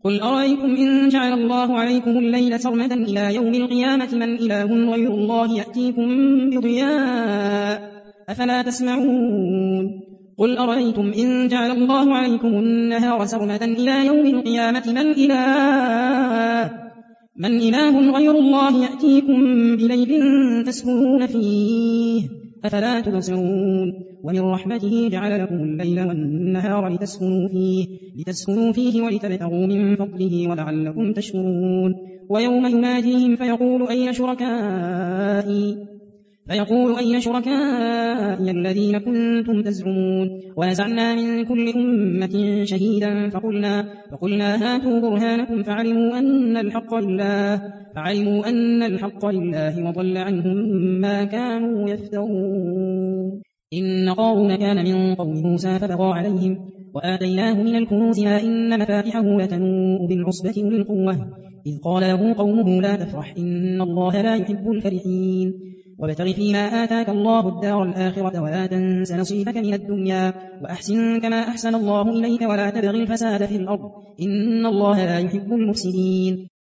قل أرأيتم إن جعل الله عليكم الليل سرمدا إلى يوم القيامة من إله غير الله يأتيكم بضياء أفلا تسمعون قل أرأيتم إن جعل الله عليكم النهار سرمدا إلى يوم القيامة من إله غير الله يأتيكم بليل تسكنون فيه أفلا تبصرون ومن رحمته جعل لكم الليل والنهار لتسكنوا فيه ولتبتغوا من فضله ولعلكم تشكرون ويوم يناديهم فيقول أين شركائي الذين كنتم تزعمون ونزعنا من كل أمة شهيدا فقلنا هاتوا برهانكم فعلموا أن الحق لله وضل عنهم ما كانوا يفترون إن قارون كان من قوم موسى فبغى عليهم وآتيناه من الكنوز ما إن مفاتحه لتنوء بالعصبة أولي القوة إذ قال له قومه لا تفرح إن الله لا يحب الفرحين وابتغ فيما آتاك الله الدار الآخرة ولا تنس نصيبك من الدنيا وأحسن كما أحسن الله إليك ولا تبغ الفساد في الأرض إن الله لا يحب المفسدين